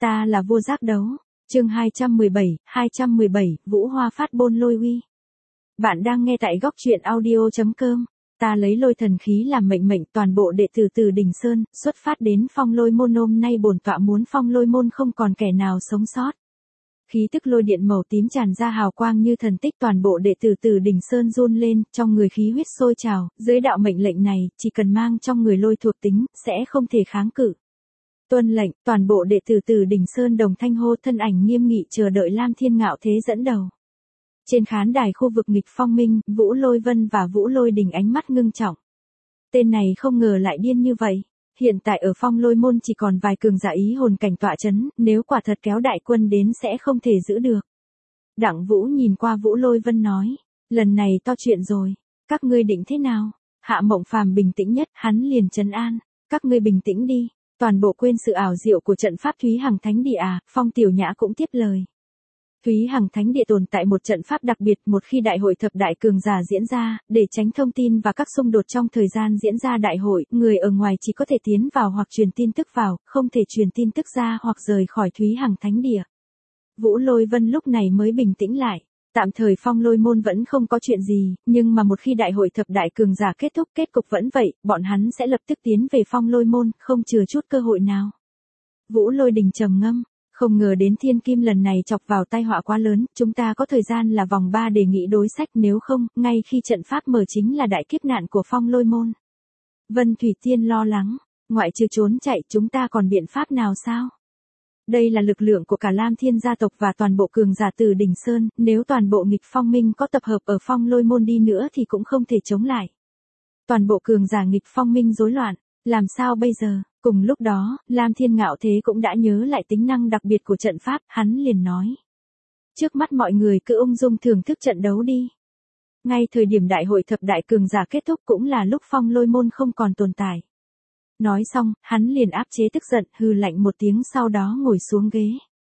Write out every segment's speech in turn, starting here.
Ta là vua giác đấu. Chương 217, Vũ Hoa phát bôn lôi uy. Bạn đang nghe tại góc truyện audio.com. Ta lấy lôi thần khí làm mệnh toàn bộ đệ tử từ Đình Sơn, xuất phát đến phong lôi môn. Hôm nay bổn tọa muốn phong lôi môn không còn kẻ nào sống sót. Khí tức lôi điện màu tím tràn ra hào quang như thần tích, toàn bộ đệ tử từ Đình Sơn run lên, trong người khí huyết sôi trào, dưới đạo mệnh lệnh này, chỉ cần mang trong người lôi thuộc tính, sẽ không thể kháng cự. Tuân lệnh, toàn bộ đệ tử từ Đình Sơn đồng thanh hô, thân ảnh nghiêm nghị chờ đợi Lam Thiên Ngạo Thế dẫn đầu. Trên khán đài khu vực nghịch phong minh, Vũ Lôi Vân và Vũ Lôi Đình ánh mắt ngưng trọng. Tên này không ngờ lại điên như vậy. Hiện tại ở phong lôi môn chỉ còn vài cường giả ý hồn cảnh tọa chấn, nếu quả thật kéo đại quân đến sẽ không thể giữ được. Đặng Vũ nhìn qua Vũ Lôi Vân nói, lần này to chuyện rồi, các ngươi định thế nào? Hạ Mộng Phàm bình tĩnh nhất, hắn liền trấn an, các ngươi bình tĩnh đi, toàn bộ quên sự ảo diệu của trận pháp Thúy Hằng Thánh Địa à, Phong Tiểu Nhã cũng tiếp lời. Thúy Hằng Thánh Địa tồn tại một trận pháp đặc biệt, một khi đại hội thập đại cường giả diễn ra, để tránh thông tin và các xung đột trong thời gian diễn ra đại hội, người ở ngoài chỉ có thể tiến vào hoặc truyền tin tức vào, không thể truyền tin tức ra hoặc rời khỏi Thúy Hằng Thánh Địa. Vũ Lôi Vân lúc này mới bình tĩnh lại. Tạm thời phong lôi môn vẫn không có chuyện gì, nhưng mà một khi đại hội thập đại cường giả kết thúc, kết cục vẫn vậy, bọn hắn sẽ lập tức tiến về phong lôi môn, không chừa chút cơ hội nào. Vũ Lôi Đình trầm ngâm. Không ngờ đến thiên kim lần này chọc vào tai họa quá lớn, chúng ta có thời gian là vòng 3 để nghĩ đối sách, nếu không, ngay khi trận pháp mở chính là đại kiếp nạn của phong lôi môn. Vân Thủy Tiên lo lắng, ngoại trừ trốn chạy chúng ta còn biện pháp nào sao? Đây là lực lượng của cả Lam Thiên gia tộc và toàn bộ cường giả từ Đình Sơn, nếu toàn bộ nghịch phong minh có tập hợp ở phong lôi môn đi nữa thì cũng không thể chống lại. Toàn bộ cường giả nghịch phong minh rối loạn, làm sao bây giờ? Cùng lúc đó, Lam Thiên Ngạo Thế cũng đã nhớ lại tính năng đặc biệt của trận pháp, hắn liền nói. Trước mắt mọi người cứ ung dung thưởng thức trận đấu đi. Ngay thời điểm đại hội thập đại cường giả kết thúc cũng là lúc phong lôi môn không còn tồn tại. Nói xong, hắn liền áp chế tức giận, hừ lạnh một tiếng, sau đó ngồi xuống ghế.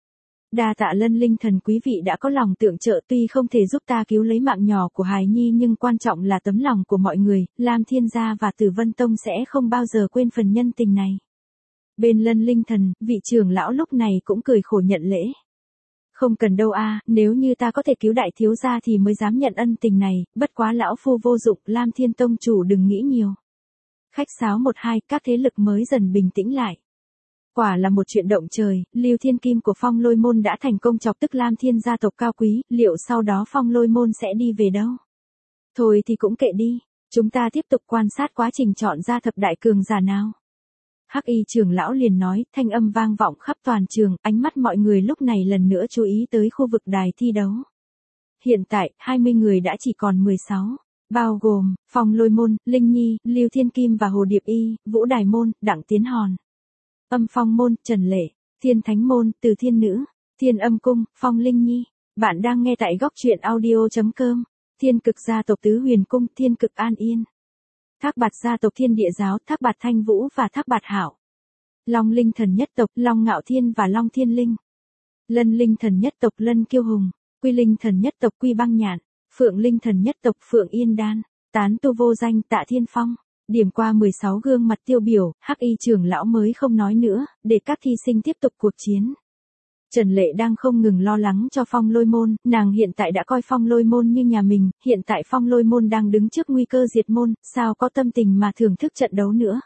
Đa tạ Lân Linh Thần quý vị đã có lòng tượng trợ, tuy không thể giúp ta cứu lấy mạng nhỏ của hài nhi nhưng quan trọng là tấm lòng của mọi người, Lam Thiên gia và Tử Vân Tông sẽ không bao giờ quên phần nhân tình này. Bên Lân Linh Thần, vị trưởng lão lúc này cũng cười khổ nhận lễ. Không cần đâu a, nếu như ta có thể cứu đại thiếu gia thì mới dám nhận ân tình này, bất quá lão phu vô dụng, Lam Thiên Tông chủ đừng nghĩ nhiều. Khách sáo 1-2, các thế lực mới dần bình tĩnh lại. Quả là một chuyện động trời, Lưu Thiên Kim của phong lôi môn đã thành công chọc tức Lam Thiên gia tộc cao quý, liệu sau đó phong lôi môn sẽ đi về đâu? Thôi thì cũng kệ đi, chúng ta tiếp tục quan sát quá trình chọn ra thập đại cường giả nào. Hắc Y trưởng lão liền nói, thanh âm vang vọng khắp toàn trường, ánh mắt mọi người lúc này lần nữa chú ý tới khu vực đài thi đấu. Hiện tại, 20 người đã chỉ còn 16. Bao gồm, phong lôi môn, Linh Nhi, Lưu Thiên Kim và Hồ Điệp Y, Vũ Đài môn, Đặng Tiến Hòn. Âm phong môn, Trần Lệ, Thiên Thánh môn, Từ Thiên Nữ, Thiên Âm cung, Phong Linh Nhi. Bạn đang nghe tại góc truyện audio.com. Thiên Cực gia tộc Tứ Huyền cung, Thiên Cực An Yên. Thác Bạt gia tộc Thiên Địa giáo, Thác Bạt Thanh Vũ và Thác Bạt Hảo. Long Linh thần nhất tộc, Long Ngạo Thiên và Long Thiên Linh. Lân Linh thần nhất tộc, Lân Kiêu Hùng. Quy Linh thần nhất tộc, Quy Băng Nhạn. Phượng Linh thần nhất tộc, Phượng Yên Đan. Tán tu vô danh, Tạ Thiên Phong. Điểm qua 16 gương mặt tiêu biểu, Hắc Y trưởng lão mới không nói nữa, để các thí sinh tiếp tục cuộc chiến. Trần Lệ đang không ngừng lo lắng cho phong lôi môn, nàng hiện tại đã coi phong lôi môn như nhà mình, hiện tại phong lôi môn đang đứng trước nguy cơ diệt môn, sao có tâm tình mà thưởng thức trận đấu nữa.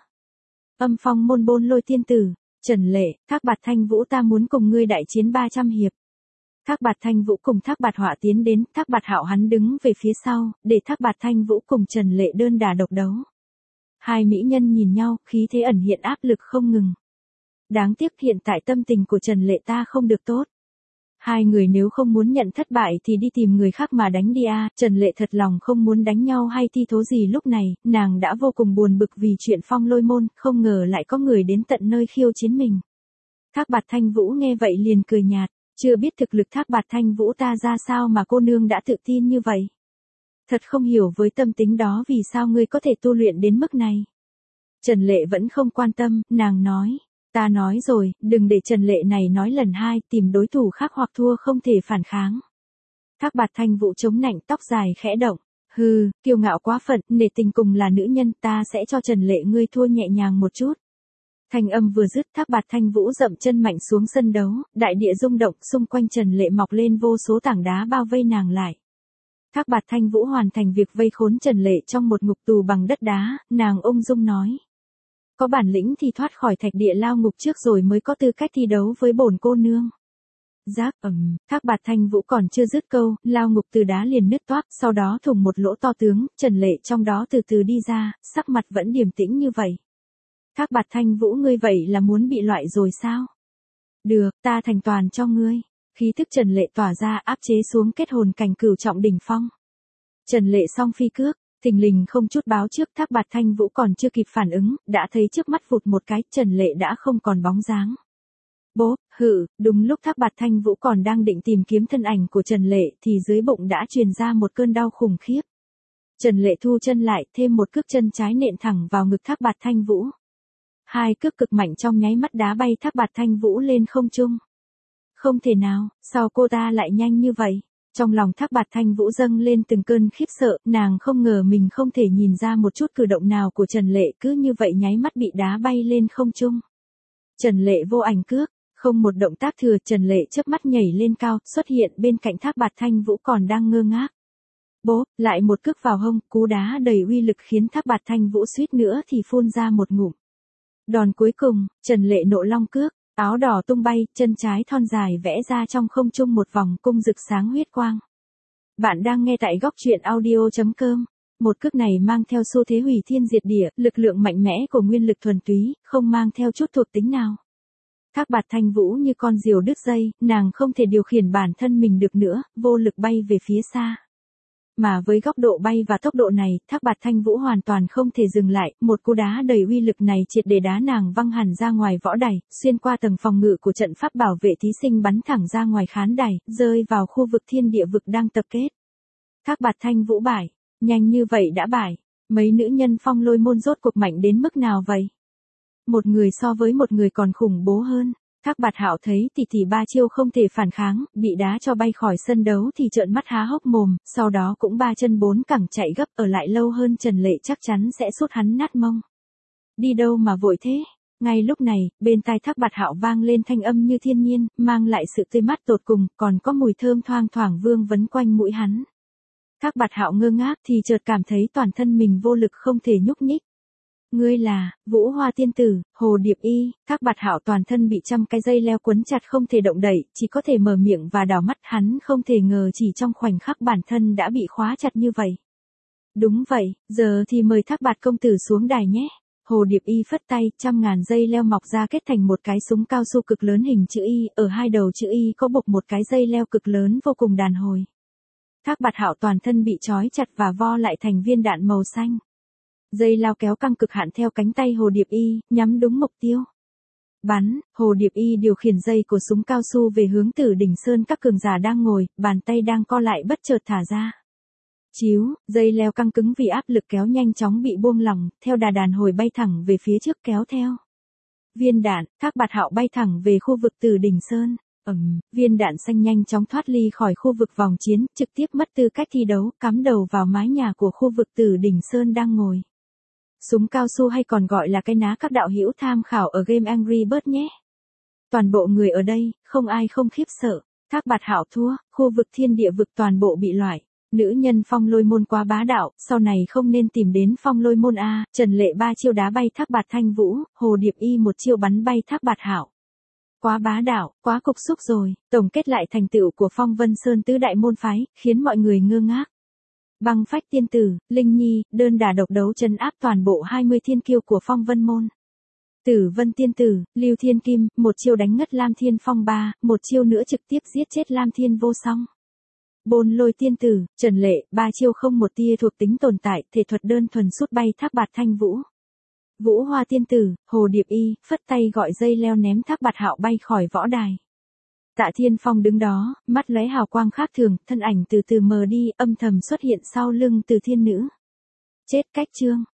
Âm phong môn Bôn Lôi tiên tử, Trần Lệ, Thác Bạt Thanh Vũ, ta muốn cùng ngươi đại chiến 300 hiệp. Thác Bạt Thanh Vũ cùng Thác Bạt Họa tiến đến, Thác Bạt Hạo hắn đứng về phía sau, để Thác Bạt Thanh Vũ cùng Trần Lệ đơn đà độc đấu. Hai mỹ nhân nhìn nhau, khí thế ẩn hiện áp lực không ngừng. Đáng tiếc hiện tại tâm tình của Trần Lệ ta không được tốt. Hai người nếu không muốn nhận thất bại thì đi tìm người khác mà đánh đi a. Trần Lệ thật lòng không muốn đánh nhau hay thi thố gì lúc này, nàng đã vô cùng buồn bực vì chuyện phong lôi môn, không ngờ lại có người đến tận nơi khiêu chiến mình. Thác Bạt Thanh Vũ nghe vậy liền cười nhạt, chưa biết thực lực Thác Bạt Thanh Vũ ta ra sao mà cô nương đã tự tin như vậy. Thật không hiểu với tâm tính đó vì sao ngươi có thể tu luyện đến mức này. Trần Lệ vẫn không quan tâm, nàng nói. Ta nói rồi, đừng để Trần Lệ này nói lần hai, tìm đối thủ khác hoặc thua không thể phản kháng. Thác Bạt Thanh Vũ chống nạnh, tóc dài khẽ động. Hừ, kiêu ngạo quá phận, nể tình cùng là nữ nhân, ta sẽ cho Trần Lệ ngươi thua nhẹ nhàng một chút. Thanh âm vừa dứt, Thác Bạt Thanh Vũ dậm chân mạnh xuống sân đấu, đại địa rung động, xung quanh Trần Lệ mọc lên vô số tảng đá bao vây nàng lại. Thác Bạt Thanh Vũ hoàn thành việc vây khốn Trần Lệ trong một ngục tù bằng đất đá, nàng ung dung nói. Có bản lĩnh thì thoát khỏi thạch địa lao ngục trước rồi mới có tư cách thi đấu với bổn cô nương. Giáp Thác Bạt Thanh Vũ còn chưa dứt câu, lao ngục từ đá liền nứt toác, sau đó thủng một lỗ to tướng, Trần Lệ trong đó từ từ đi ra, sắc mặt vẫn điềm tĩnh như vậy. Thác Bạt Thanh Vũ, ngươi vậy là muốn bị loại rồi sao? Được, ta thành toàn cho ngươi. Khí thức Trần Lệ tỏa ra áp chế xuống kết hồn cảnh cửu trọng đỉnh phong. Trần Lệ song phi cước, thình lình không chút báo trước, Thác Bạt Thanh Vũ còn chưa kịp phản ứng, đã thấy trước mắt vụt một cái, Trần Lệ đã không còn bóng dáng. Bố, đúng lúc Thác Bạt Thanh Vũ còn đang định tìm kiếm thân ảnh của Trần Lệ thì dưới bụng đã truyền ra một cơn đau khủng khiếp. Trần Lệ thu chân lại, thêm một cước chân trái nện thẳng vào ngực Thác Bạt Thanh Vũ. Hai cước cực mạnh trong nháy mắt đá bay Thác Bạt Thanh Vũ lên không trung. Không thể nào, sao cô ta lại nhanh như vậy? Trong lòng Thác Bạt Thanh Vũ dâng lên từng cơn khiếp sợ, nàng không ngờ mình không thể nhìn ra một chút cử động nào của Trần Lệ cứ như vậy nháy mắt bị đá bay lên không trung. Trần Lệ vô ảnh cước, không một động tác thừa, Trần Lệ chớp mắt nhảy lên cao, xuất hiện bên cạnh Thác Bạt Thanh Vũ còn đang ngơ ngác. Bố, lại một cước vào hông, cú đá đầy uy lực khiến Thác Bạt Thanh Vũ suýt nữa thì phun ra một ngụm. Đòn cuối cùng, Trần Lệ nộ long cước, áo đỏ tung bay, chân trái thon dài vẽ ra trong không trung một vòng cung rực sáng huyết quang. Bạn đang nghe tại góc truyện audio.com. Một cước này mang theo xu thế hủy thiên diệt địa, lực lượng mạnh mẽ của nguyên lực thuần túy, không mang theo chút thuộc tính nào. Thác Bạt Thanh Vũ như con diều đứt dây, nàng không thể điều khiển bản thân mình được nữa, vô lực bay về phía xa. Mà với góc độ bay và tốc độ này, Thác Bạt Thanh Vũ hoàn toàn không thể dừng lại, một cú đá đầy uy lực này triệt để đá nàng văng hẳn ra ngoài võ đài, xuyên qua tầng phòng ngự của trận pháp bảo vệ thí sinh bắn thẳng ra ngoài khán đài, rơi vào khu vực thiên địa vực đang tập kết. Thác Bạt Thanh Vũ bại, nhanh như vậy đã bại, mấy nữ nhân Phong Lôi môn rốt cuộc mạnh đến mức nào vậy? Một người so với một người còn khủng bố hơn. Thác Bạt Hạo thấy tỷ tỷ ba chiêu không thể phản kháng, bị đá cho bay khỏi sân đấu thì trợn mắt há hốc mồm, sau đó cũng ba chân bốn cẳng chạy gấp, ở lại lâu hơn Trần Lệ chắc chắn sẽ sút hắn nát mông. Đi đâu mà vội thế? Ngay lúc này, bên tai Thác Bạt Hạo vang lên thanh âm như thiên nhiên, mang lại sự tươi mát tột cùng, còn có mùi thơm thoang thoảng vương vấn quanh mũi hắn. Thác Bạt Hạo ngơ ngác thì chợt cảm thấy toàn thân mình vô lực không thể nhúc nhích. Ngươi là Vũ Hoa tiên tử, Hồ Điệp Y. Thác Bạt Hạo toàn thân bị trăm cái dây leo quấn chặt không thể động đậy, chỉ có thể mở miệng và đảo mắt, hắn không thể ngờ chỉ trong khoảnh khắc bản thân đã bị khóa chặt như vậy. Đúng vậy, giờ thì mời Thác Bạt công tử xuống đài nhé. Hồ Điệp Y phất tay, trăm ngàn dây leo mọc ra kết thành một cái súng cao su cực lớn hình chữ Y, ở hai đầu chữ Y có buộc một cái dây leo cực lớn vô cùng đàn hồi. Thác Bạt Hạo toàn thân bị trói chặt và vo lại thành viên đạn màu xanh. Dây lao kéo căng cực hạn theo cánh tay Hồ Điệp Y, nhắm đúng mục tiêu. Bắn, Hồ Điệp Y điều khiển dây của súng cao su về hướng Tử Đỉnh Sơn các cường giả đang ngồi, bàn tay đang co lại bất chợt thả ra. Chíu, dây leo căng cứng vì áp lực kéo nhanh chóng bị buông lỏng, theo đàn hồi bay thẳng về phía trước kéo theo. Viên đạn, Thác Bạt Hạo bay thẳng về khu vực Tử Đỉnh Sơn. Viên đạn xanh nhanh chóng thoát ly khỏi khu vực vòng chiến, trực tiếp mất tư cách thi đấu, cắm đầu vào mái nhà của khu vực Tử Đỉnh Sơn đang ngồi. Súng cao su hay còn gọi là cái ná, các đạo hữu tham khảo ở game Angry Birds nhé. Toàn bộ người ở đây, không ai không khiếp sợ. Thác Bạt Hạo thua, khu vực thiên địa vực toàn bộ bị loại. Nữ nhân Phong Lôi môn quá bá đạo, sau này không nên tìm đến Phong Lôi môn a. Trần Lệ ba chiêu đá bay Thác Bạt Thanh Vũ, Hồ Điệp Y một chiêu bắn bay Thác Bạt Hạo. Quá bá đạo, quá cục xúc rồi. Tổng kết lại thành tựu của Phong Vân Sơn tứ đại môn phái, khiến mọi người ngơ ngác. Băng Phách tiên tử, Linh Nhi, đơn đả độc đấu trấn áp toàn bộ 20 thiên kiêu của Phong Vân môn. Tử Vân tiên tử, Lưu Thiên Kim, một chiêu đánh ngất Lam Thiên Phong ba, một chiêu nữa trực tiếp giết chết Lam Thiên Vô Song. Bồn Lôi tiên tử, Trần Lệ, ba chiêu không một tia thuộc tính tồn tại, thể thuật đơn thuần sút bay Thác Bạt Thanh Vũ. Vũ Hoa tiên tử, Hồ Điệp Y, phất tay gọi dây leo ném Thác Bạt Hạo bay khỏi võ đài. Tạ Thiên Phong đứng đó, mắt lóe hào quang khác thường, thân ảnh từ từ mờ đi, âm thầm xuất hiện sau lưng Từ Thiên Nữ. Chết cách chương.